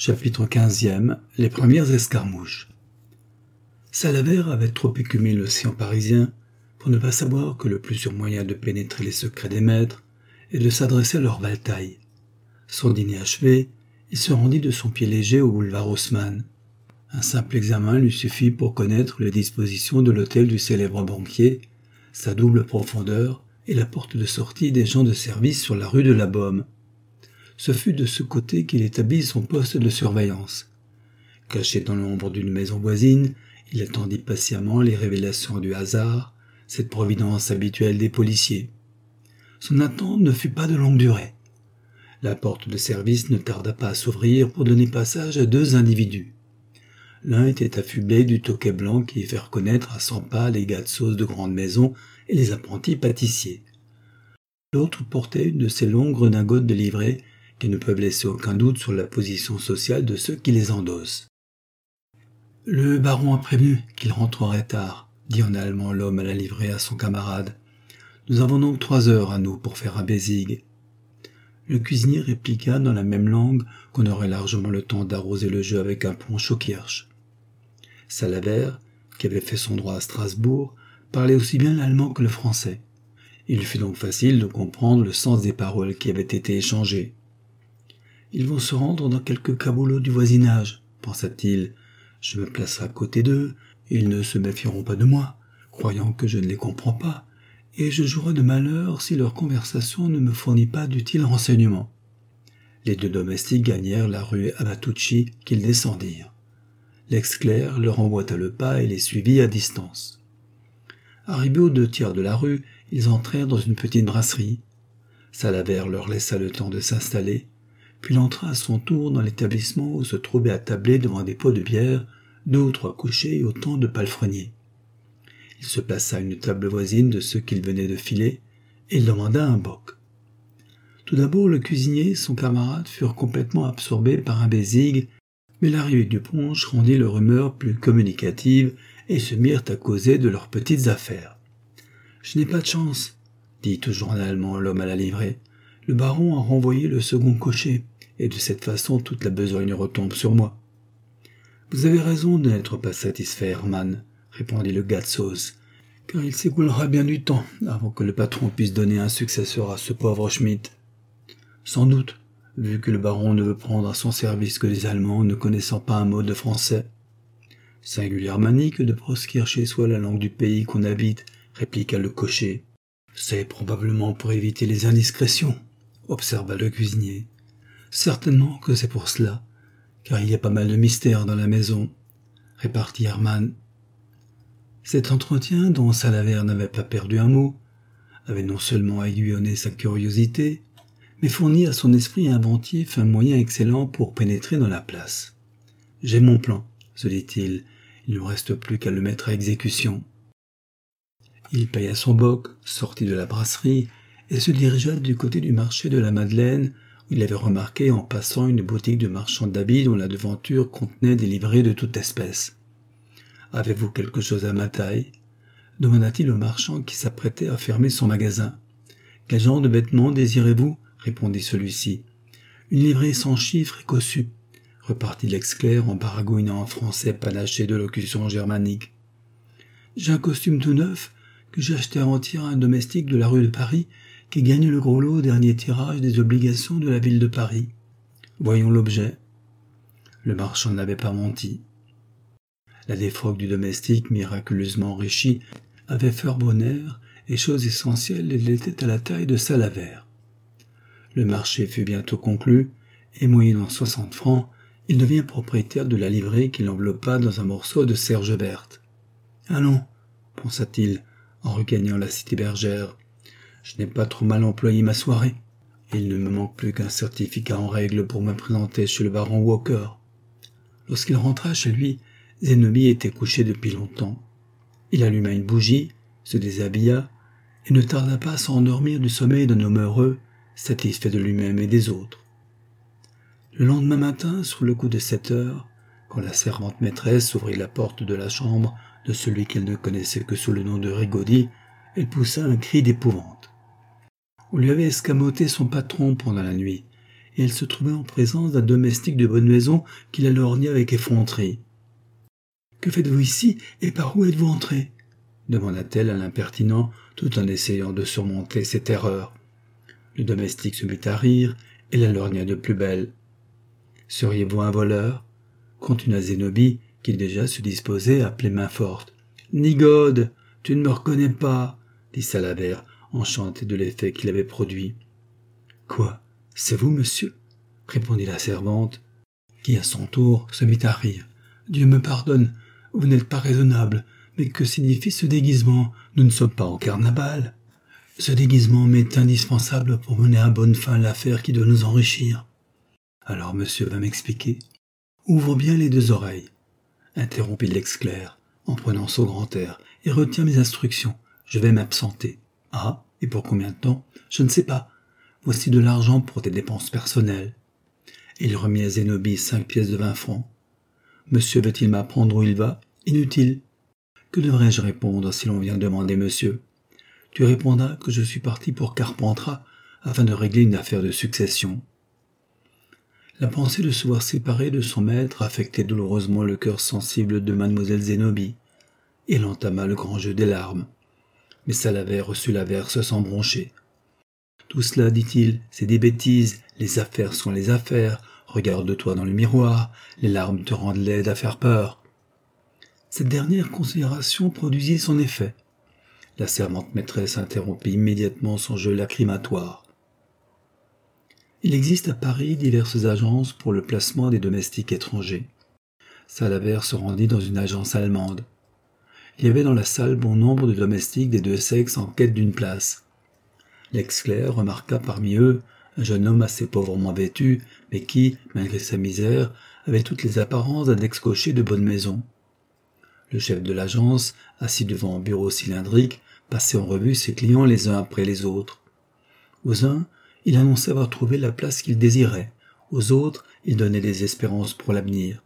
Chapitre 15e. Les premières escarmouches. Salabert avait trop écumé l'océan parisien pour ne pas savoir que le plus sûr moyen de pénétrer les secrets des maîtres est de s'adresser à leur valetaille. Son dîner achevé, il se rendit de son pied léger au boulevard Haussmann. Un simple examen lui suffit pour connaître les dispositions de l'hôtel du célèbre banquier, sa double profondeur et la porte de sortie des gens de service sur la rue de la Baume. Ce fut de ce côté qu'il établit son poste de surveillance. Caché dans l'ombre d'une maison voisine, il attendit patiemment les révélations du hasard, cette providence habituelle des policiers. Son attente ne fut pas de longue durée. La porte de service ne tarda pas à s'ouvrir pour donner passage à deux individus. L'un était affublé du toquet blanc qui fait reconnaître à 100 pas les gars de sauce de grande maison et les apprentis pâtissiers. L'autre portait une de ces longues redingotes de livrée qui ne peuvent laisser aucun doute sur la position sociale de ceux qui les endossent. « Le baron a prévenu qu'il rentrerait tard, » dit en allemand l'homme à la livrée à son camarade. « Nous avons donc 3 heures à nous pour faire un Bézigue. » Le cuisinier répliqua dans la même langue qu'on aurait largement le temps d'arroser le jeu avec un punch au kirsch. Salabert, qui avait fait son droit à Strasbourg, parlait aussi bien l'allemand que le français. Il lui fut donc facile de comprendre le sens des paroles qui avaient été échangées. « Ils vont se rendre dans quelques caboulots du voisinage, pensa-t-il. Je me placerai à côté d'eux, ils ne se méfieront pas de moi, croyant que je ne les comprends pas, et je jouerai de malheur si leur conversation ne me fournit pas d'utiles renseignements. » Les deux domestiques gagnèrent la rue Abatucci qu'ils descendirent. L'ex-clerc leur emboîta le pas et les suivit à distance. Arrivés aux 2 tiers de la rue, ils entrèrent dans une petite brasserie. Salabert leur laissa le temps de s'installer, puis il entra à son tour dans l'établissement où se trouvaient attablés devant des pots de bière 2 ou 3 couchers et autant de palefreniers. Il se plaça à une table voisine de ceux qu'il venait de filer, et il demanda un bock. Tout d'abord, le cuisinier et son camarade furent complètement absorbés par un Bézigue, mais l'arrivée du punch rendit leur humeur plus communicative et se mirent à causer de leurs petites affaires. « Je n'ai pas de chance, » dit toujours en allemand l'homme à la livrée. « Le baron a renvoyé le second cocher, et de cette façon toute la besogne retombe sur moi. »« Vous avez raison de n'être pas satisfait, Hermann, » répondit le gars de sauce, « car il s'écoulera bien du temps avant que le patron puisse donner un successeur à ce pauvre Schmitt. Sans doute, vu que le baron ne veut prendre à son service que des Allemands ne connaissant pas un mot de français. »« Singulière manie que de proscrire chez soi la langue du pays qu'on habite, » répliqua le cocher. « C'est probablement pour éviter les indiscrétions, » observa le cuisinier. « Certainement que c'est pour cela, car il y a pas mal de mystères dans la maison, » répartit Hermann. Cet entretien, dont Salabert n'avait pas perdu un mot, avait non seulement aiguillonné sa curiosité, mais fourni à son esprit inventif un moyen excellent pour pénétrer dans la place. « J'ai mon plan, » se dit-il, « il ne me reste plus qu'à le mettre à exécution. » Il paya son bock, sortit de la brasserie et se dirigea du côté du marché de la Madeleine, où il avait remarqué en passant une boutique de marchand d'habits dont la devanture contenait des livrées de toute espèce. « Avez-vous quelque chose à ma taille ?» demanda-t-il au marchand qui s'apprêtait à fermer son magasin. « Quel genre de vêtements désirez-vous » répondit celui-ci. « Une livrée sans chiffre et cossue » repartit l'ex-clerc en baragouinant en français panaché de locution germanique. « J'ai un costume tout neuf que j'ai acheté avant-hier à un domestique de la rue de Paris qui gagne le gros lot au dernier tirage des obligations de la ville de Paris. Voyons l'objet. » Le marchand n'avait pas menti. La défroque du domestique, miraculeusement enrichie, avait fort bon air, et chose essentielle, elle était à la taille de Salabert. Le marché fut bientôt conclu, et moyennant 60 francs, il devint propriétaire de la livrée qu'il enveloppa dans un morceau de serge verte. « Allons, » pensa-t-il, en regagnant la cité bergère, « je n'ai pas trop mal employé ma soirée. Il ne me manque plus qu'un certificat en règle pour me présenter chez le baron Walker. » Lorsqu'il rentra chez lui, Zénobie était couché depuis longtemps. Il alluma une bougie, se déshabilla, et ne tarda pas à s'endormir du sommeil d'un homme heureux, satisfait de lui-même et des autres. Le lendemain matin, sur le coup de 7 heures, quand la servante maîtresse ouvrit la porte de la chambre de celui qu'elle ne connaissait que sous le nom de Rigaudy, elle poussa un cri d'épouvante. On lui avait escamoté son patron pendant la nuit, et elle se trouvait en présence d'un domestique de bonne maison qui la lorgnait avec effronterie. « Que faites-vous ici, et par où êtes-vous entré » demanda-t-elle à l'impertinent, tout en essayant de surmonter ses terreurs. Le domestique se mit à rire, et la lorgna de plus belle. « Seriez-vous un voleur » continua Zénobie, qui déjà se disposait à appeler main forte. « Nigaude, tu ne me reconnais pas » dit Salabert, enchanté de l'effet qu'il avait produit. « Quoi, c'est vous, monsieur » répondit la servante, qui à son tour se mit à rire. « Dieu me pardonne, vous n'êtes pas raisonnable, mais que signifie ce déguisement? Nous ne sommes pas au carnaval. Ce déguisement m'est indispensable pour mener à bonne fin l'affaire qui doit nous enrichir. Alors monsieur va m'expliquer. Ouvre bien les deux oreilles, interrompit l'exclaire, en prenant son grand air, et retiens mes instructions. Je vais m'absenter. Ah, et pour combien de temps? Je ne sais pas. Voici de l'argent pour tes dépenses personnelles. Et il remit à Zénobie 5 pièces de 20 francs. Monsieur veut-il m'apprendre où il va? Inutile. Que devrais-je répondre si l'on vient demander monsieur? Tu répondras que je suis parti pour Carpentras afin de régler une affaire de succession. La pensée de se voir séparée de son maître affectait douloureusement le cœur sensible de mademoiselle Zénobie. Il entama le grand jeu des larmes. Mais Salabert reçut l'averse sans broncher. Tout cela, dit-il, c'est des bêtises, les affaires sont les affaires, regarde-toi dans le miroir, les larmes te rendent laide à faire peur. Cette dernière considération produisit son effet. La servante maîtresse interrompit immédiatement son jeu lacrymatoire. Il existe à Paris diverses agences pour le placement des domestiques étrangers. Salabert se rendit dans une agence allemande. Il y avait dans la salle bon nombre de domestiques des deux sexes en quête d'une place. L'exclair remarqua parmi eux un jeune homme assez pauvrement vêtu, mais qui, malgré sa misère, avait toutes les apparences d'un ex-cocher de bonne maison. Le chef de l'agence, assis devant un bureau cylindrique, passait en revue ses clients les uns après les autres. Aux uns, il annonçait avoir trouvé la place qu'il désirait, aux autres, il donnait des espérances pour l'avenir.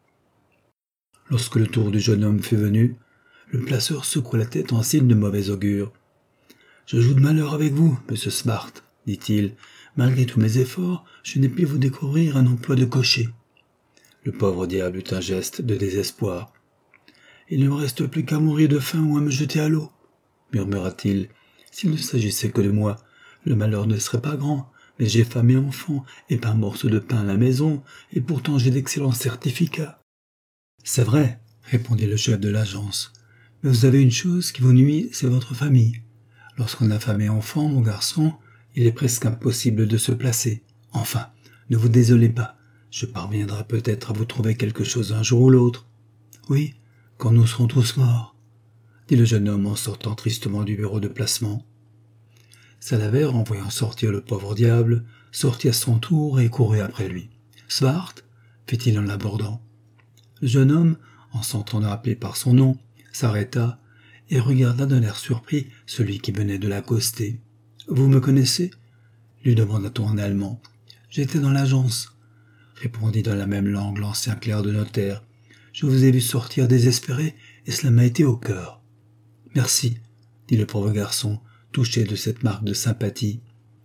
Lorsque le tour du jeune homme fut venu, le placeur secoua la tête en signe de mauvais augure. « Je joue de malheur avec vous, monsieur Smart, dit-il. Malgré tous mes efforts, je n'ai pu vous découvrir un emploi de cocher. » Le pauvre diable eut un geste de désespoir. « Il ne me reste plus qu'à mourir de faim ou à me jeter à l'eau, » murmura-t-il. « S'il ne s'agissait que de moi, le malheur ne serait pas grand, mais j'ai femme et enfants, et pas un morceau de pain à la maison, et pourtant j'ai d'excellents certificats. »« C'est vrai, » répondit le chef de l'agence. « Mais vous avez une chose qui vous nuit, c'est votre famille. Lorsqu'on a femme et enfants, mon garçon, il est presque impossible de se placer. Enfin, ne vous désolez pas, je parviendrai peut-être à vous trouver quelque chose un jour ou l'autre. Oui, quand nous serons tous morts, » dit le jeune homme en sortant tristement du bureau de placement. Salabert, en voyant sortir le pauvre diable, sortit à son tour et courut après lui. « Svart » fit-il en l'abordant. Le jeune homme, en s'entendant appeler par son nom, s'arrêta et regarda d'un air surpris celui qui venait de l'accoster. « Vous me connaissez » lui demanda-t-on en allemand. « J'étais dans l'agence » répondit dans la même langue l'ancien clerc de notaire. « Je vous ai vu sortir désespéré et cela m'a été au cœur. »« Merci » dit le pauvre garçon, touché de cette marque de sympathie.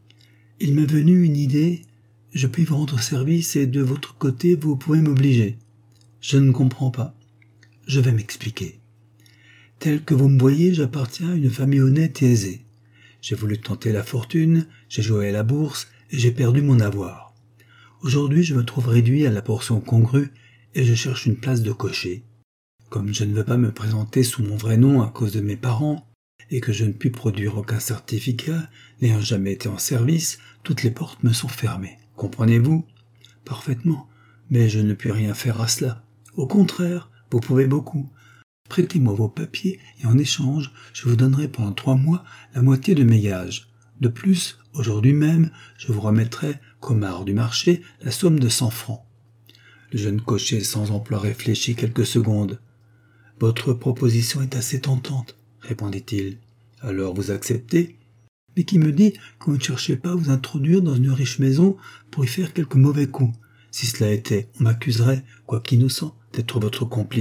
« Il m'est venu une idée, je puis vous rendre service et de votre côté vous pouvez m'obliger. Je ne comprends pas. Je vais m'expliquer. Tel que vous me voyez, j'appartiens à une famille honnête et aisée. J'ai voulu tenter la fortune, j'ai joué à la bourse et j'ai perdu mon avoir. Aujourd'hui, je me trouve réduit à la portion congrue et je cherche une place de cocher. Comme je ne veux pas me présenter sous mon vrai nom à cause de mes parents et que je ne puis produire aucun certificat, n'ayant jamais été en service, toutes les portes me sont fermées. Comprenez-vous ? Parfaitement, mais je ne puis rien faire à cela. Au contraire, vous pouvez beaucoup. Prêtez-moi vos papiers et en échange, je vous donnerai pendant 3 mois la moitié de mes gages. De plus, aujourd'hui même, je vous remettrai, comme art du marché, la somme de 100 francs. Le jeune cocher sans emploi réfléchit quelques secondes. « Votre proposition est assez tentante, » répondit-il. « Alors vous acceptez ? Mais qui me dit que vous ne cherchez pas à vous introduire dans une riche maison pour y faire quelques mauvais coups ? Si cela était, on m'accuserait, quoique innocent, d'être votre complice. »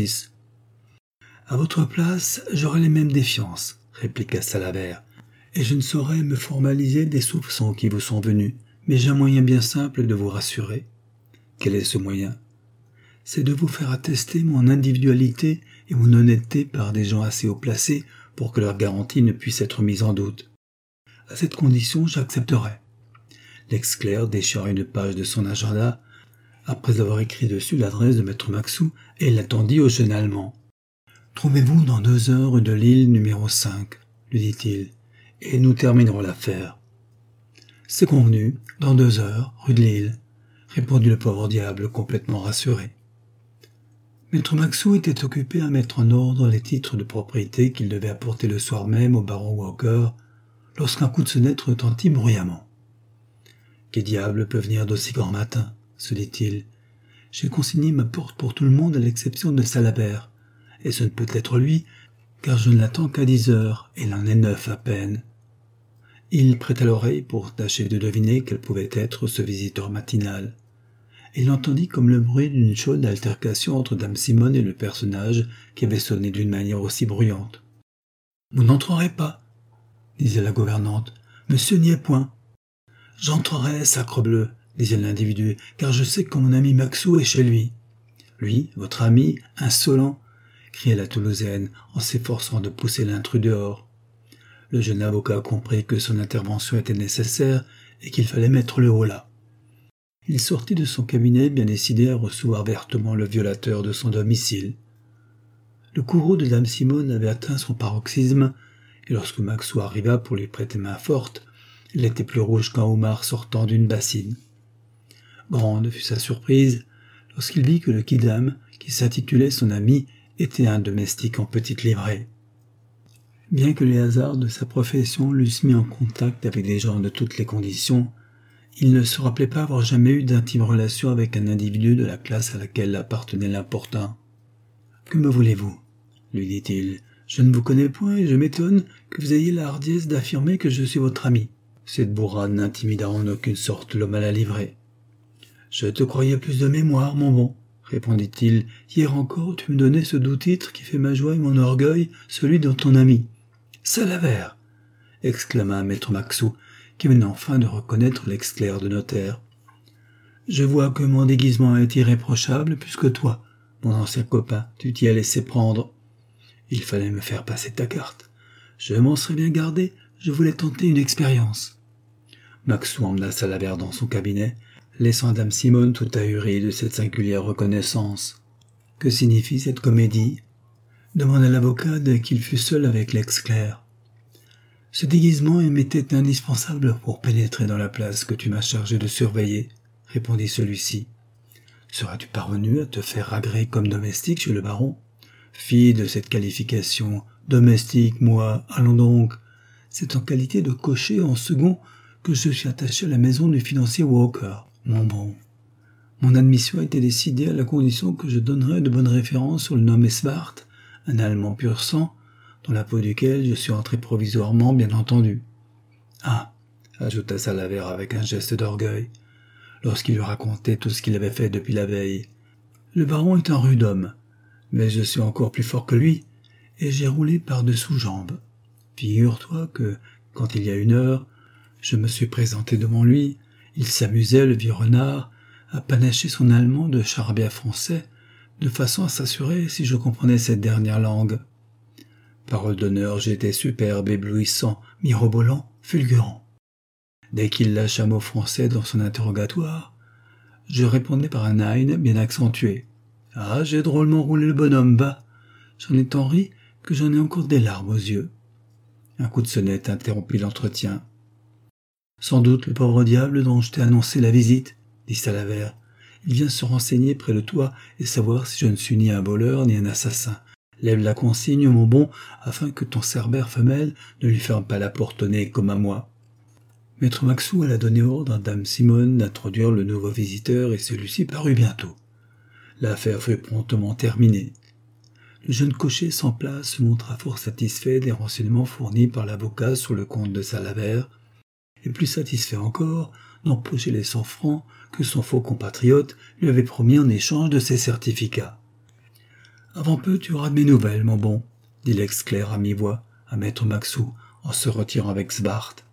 « À votre place, j'aurais les mêmes défiances, » répliqua Salabert, « et je ne saurais me formaliser des soupçons qui vous sont venus. Mais j'ai un moyen bien simple de vous rassurer. Quel est ce moyen? C'est de vous faire attester mon individualité et mon honnêteté par des gens assez haut placés pour que leur garantie ne puisse être mise en doute. À cette condition, j'accepterai. L'ex-clerc déchira une page de son agenda, après avoir écrit dessus l'adresse de Maître Maxou, et l'attendit au jeune Allemand. « Trouvez-vous dans 2 heures rue de Lille numéro 5, lui dit-il, et nous terminerons l'affaire. »« C'est convenu, dans 2 heures, rue de Lille, » répondit le pauvre diable complètement rassuré. Maître Maxou était occupé à mettre en ordre les titres de propriété qu'il devait apporter le soir même au baron Walker, lorsqu'un coup de sonnette retentit bruyamment. « Qui diable peut venir d'aussi grand matin ?» se dit-il. « J'ai consigné ma porte pour tout le monde à l'exception de Salabert, et ce ne peut être lui, car je ne l'attends qu'à 10 heures, et il en est 9 à peine. » Il prêta l'oreille pour tâcher de deviner quel pouvait être ce visiteur matinal. Il entendit comme le bruit d'une chaude altercation entre dame Simone et le personnage qui avait sonné d'une manière aussi bruyante. « Vous n'entrerez pas, » disait la gouvernante. « Monsieur n'y est point. »« J'entrerai, sacrebleu, » disait l'individu, « car je sais que mon ami Maxou est chez lui. »« Lui, votre ami, insolent !» criait la Toulousaine en s'efforçant de pousser l'intrus dehors. Le jeune avocat comprit que son intervention était nécessaire et qu'il fallait mettre le holà. Il sortit de son cabinet bien décidé à recevoir vertement le violateur de son domicile. Le courroux de dame Simone avait atteint son paroxysme, et lorsque Maxou arriva pour lui prêter main forte, il était plus rouge qu'un homard sortant d'une bassine. Grande fut sa surprise lorsqu'il vit que le quidam, qui s'intitulait son ami, était un domestique en petite livrée. Bien que les hasards de sa profession l'eussent mis en contact avec des gens de toutes les conditions, il ne se rappelait pas avoir jamais eu d'intime relation avec un individu de la classe à laquelle appartenait l'importun. « Que me voulez-vous » lui dit-il. « Je ne vous connais point et je m'étonne que vous ayez la hardiesse d'affirmer que je suis votre ami. » Cette bourrade n'intimida en aucune sorte l'homme à la livrée. « Je te croyais plus de mémoire, mon bon, » répondit-il. « Hier encore, tu me donnais ce doux titre qui fait ma joie et mon orgueil, celui de ton ami. »« Salabert !» exclama maître Maxou, qui venait enfin de reconnaître l'ex-clerc de notaire. « Je vois que mon déguisement est irréprochable, puisque toi, mon ancien copain, tu t'y as laissé prendre. Il fallait me faire passer ta carte. Je m'en serais bien gardé, je voulais tenter une expérience. » Maxou emmena Salabert dans son cabinet, laissant dame Simone tout ahurie de cette singulière reconnaissance. « Que signifie cette comédie ?» demanda l'avocat dès qu'il fut seul avec l'ex-clerc. « Ce déguisement m'était indispensable pour pénétrer dans la place que tu m'as chargé de surveiller, » répondit celui-ci. « Seras-tu parvenu à te faire agréer comme domestique chez le baron ? Fille de cette qualification, domestique, moi, allons donc. C'est en qualité de cocher en second que je suis attaché à la maison du financier Walker, mon bon. Mon admission a été décidée à la condition que je donnerais de bonnes références sur le nommé Svart, un Allemand pur sang, dans la peau duquel je suis entré provisoirement, bien entendu. Ah, ajouta Salabert avec un geste d'orgueil, lorsqu'il lui racontait tout ce qu'il avait fait depuis la veille. Le baron est un rude homme, mais je suis encore plus fort que lui, et j'ai roulé par-dessous jambes. Figure-toi que, quand il y a 1 heure, je me suis présenté devant lui, il s'amusait, le vieux renard, à panacher son allemand de charabia français, de façon à s'assurer si je comprenais cette dernière langue. Parole d'honneur, j'étais superbe, éblouissant, mirobolant, fulgurant. Dès qu'il lâcha un mot français dans son interrogatoire, je répondais par un ein bien accentué. Ah, j'ai drôlement roulé le bonhomme, va. J'en ai tant ri que j'en ai encore des larmes aux yeux. Un coup de sonnette interrompit l'entretien. Sans doute le pauvre diable dont je t'ai annoncé la visite, dit Salabert. Il vient se renseigner près de toi et savoir si je ne suis ni un voleur ni un assassin. Lève la consigne, mon bon, afin que ton cerbère femelle ne lui ferme pas la porte au nez comme à moi. Maître Maxou alla donner ordre à dame Simone d'introduire le nouveau visiteur et celui-ci parut bientôt. L'affaire fut promptement terminée. Le jeune cocher sans place se montra fort satisfait des renseignements fournis par l'avocat sur le compte de Salabert, et plus satisfait encore d'empocher les 100 francs que son faux compatriote lui avait promis en échange de ses certificats. « Avant peu, tu auras de mes nouvelles, mon bon, » dit l'ex-clerc à mi-voix à maître Maxou en se retirant avec Svart.